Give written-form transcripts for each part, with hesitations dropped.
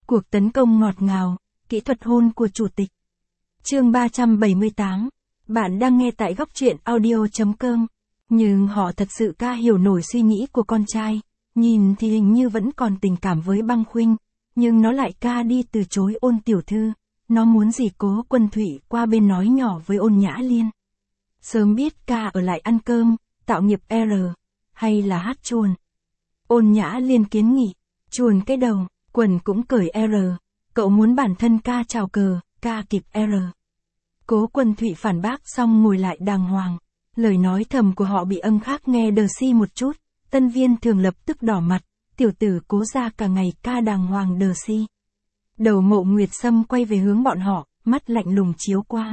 Cuộc tấn công ngọt ngào, kỹ thuật hôn của chủ tịch. Chương 378. Bạn đang nghe tại góc truyện audio.com. Nhưng họ thật sự ca hiểu nổi suy nghĩ của con trai. Nhìn thì hình như vẫn còn tình cảm với Băng Khuynh, nhưng nó lại ca đi từ chối Ôn tiểu thư. Nó muốn gì Cố Quân Thụy qua bên nói nhỏ với Ôn Nhã Liên. Sớm biết ca ở lại ăn cơm, tạo nghiệp R, hay là hát chuồn. Ôn Nhã Liên kiến nghị, chuồn cái đầu, quần cũng cởi R, cậu muốn bản thân ca chào cờ, ca kịp R. Cố Quân Thụy phản bác xong ngồi lại đàng hoàng. Lời nói thầm của họ bị âm khác nghe đờ si một chút, Tân Viên Thường lập tức đỏ mặt, tiểu tử Cố ra cả ngày ca đàng hoàng đờ si. Đầu Mộ Nguyệt Sâm quay về hướng bọn họ, mắt lạnh lùng chiếu qua.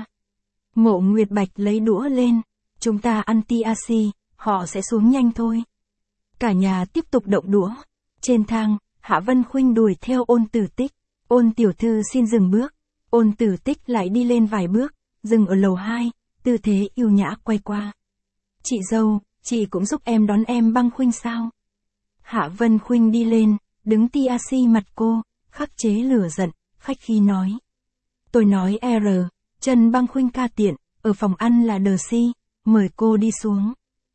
Mộ Nguyệt Bạch lấy đũa lên, chúng ta ăn TRC, họ sẽ xuống nhanh thôi. Cả nhà tiếp tục động đũa. Trên thang, Hạ Vân Khuynh đuổi theo Ôn Tử Tích. Ôn tiểu thư xin dừng bước. Ôn Tử Tích lại đi lên vài bước, dừng ở lầu 2, tư thế yêu nhã quay qua. Chị dâu, chị cũng giúp em đón em Băng Khuynh sao? Hạ Vân Khuynh đi lên, đứng TRC mặt cô, khắc chế lửa giận, khách khí nói. Tôi nói R, chân Băng Khuynh ca tiện, ở phòng ăn là đờ si, mời cô đi xuống.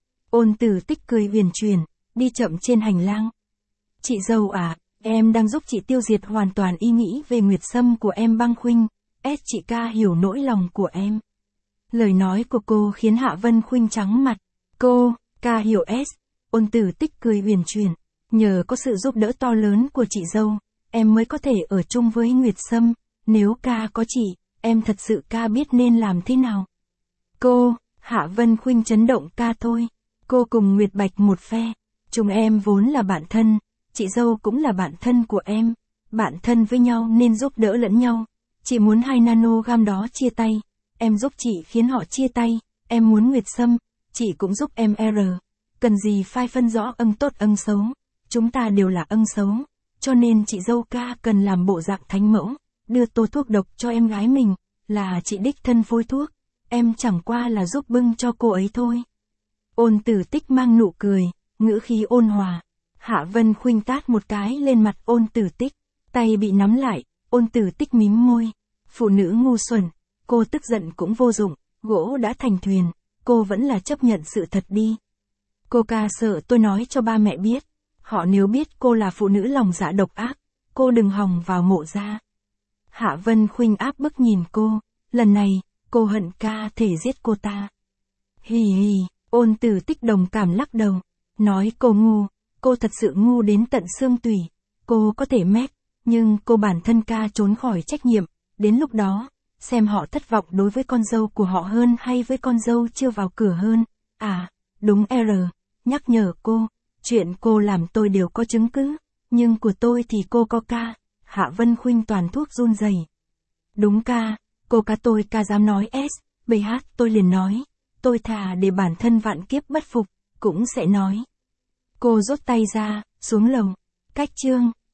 Ôn Tử Tích cười huyền chuyển, đi chậm trên hành lang. Chị dâu à, em đang giúp chị tiêu diệt hoàn toàn ý nghĩ về Nguyệt Sâm của em Băng Khuynh, chị ca hiểu nỗi lòng của em. Lời nói của cô khiến Hạ Vân Khuynh trắng mặt. Cô, ca hiểu Ôn Tử Tích cười huyền chuyển, nhờ có sự giúp đỡ to lớn của chị dâu, em mới có thể ở chung với Nguyệt Sâm, nếu ca có chị, em thật sự ca biết nên làm thế nào. Cô, Hạ Vân Khuynh chấn động ca thôi, cô cùng Nguyệt Bạch một phe, chúng em vốn là bạn thân, chị dâu cũng là bạn thân của em, bạn thân với nhau nên giúp đỡ lẫn nhau. Chị muốn 2 nanogam đó chia tay, em giúp chị khiến họ chia tay, em muốn Nguyệt Sâm, chị cũng giúp em R. Cần gì phải phân rõ ân tốt ân xấu, chúng ta đều là ân xấu, cho nên chị dâu ca cần làm bộ dạng thánh mẫu, đưa tô thuốc độc cho em gái mình, là chị đích thân phối thuốc, em chẳng qua là giúp bưng cho cô ấy thôi. Ôn Tử Tích mang nụ cười, ngữ khí ôn hòa. Hạ Vân Khuynh tát một cái lên mặt Ôn Tử Tích, tay bị nắm lại, Ôn Tử Tích mím môi. Phụ nữ ngu xuẩn, cô tức giận cũng vô dụng, gỗ đã thành thuyền, cô vẫn là chấp nhận sự thật đi. Cô ca sợ tôi nói cho ba mẹ biết, họ nếu biết cô là phụ nữ lòng dạ độc ác, cô đừng hòng vào Mộ gia. Hạ Vân Khuynh áp bức nhìn cô, lần này, cô hận ca thể giết cô ta. Hì hì, Ôn Tử Tích đồng cảm lắc đầu, nói cô ngu, cô thật sự ngu đến tận xương tủy, cô có thể mép, nhưng cô bản thân ca trốn khỏi trách nhiệm. Đến lúc đó, xem họ thất vọng đối với con dâu của họ hơn hay với con dâu chưa vào cửa hơn. À, đúng R, nhắc nhở cô, chuyện cô làm tôi đều có chứng cứ, nhưng của tôi thì cô có ca. Hạ Vân Khuynh toàn thuốc run rẩy. Đúng ca, cô ca tôi ca dám nói BH tôi liền nói, tôi thà để bản thân vạn kiếp bất phục, cũng sẽ nói. Cô rút tay ra, xuống lầu, cách chương.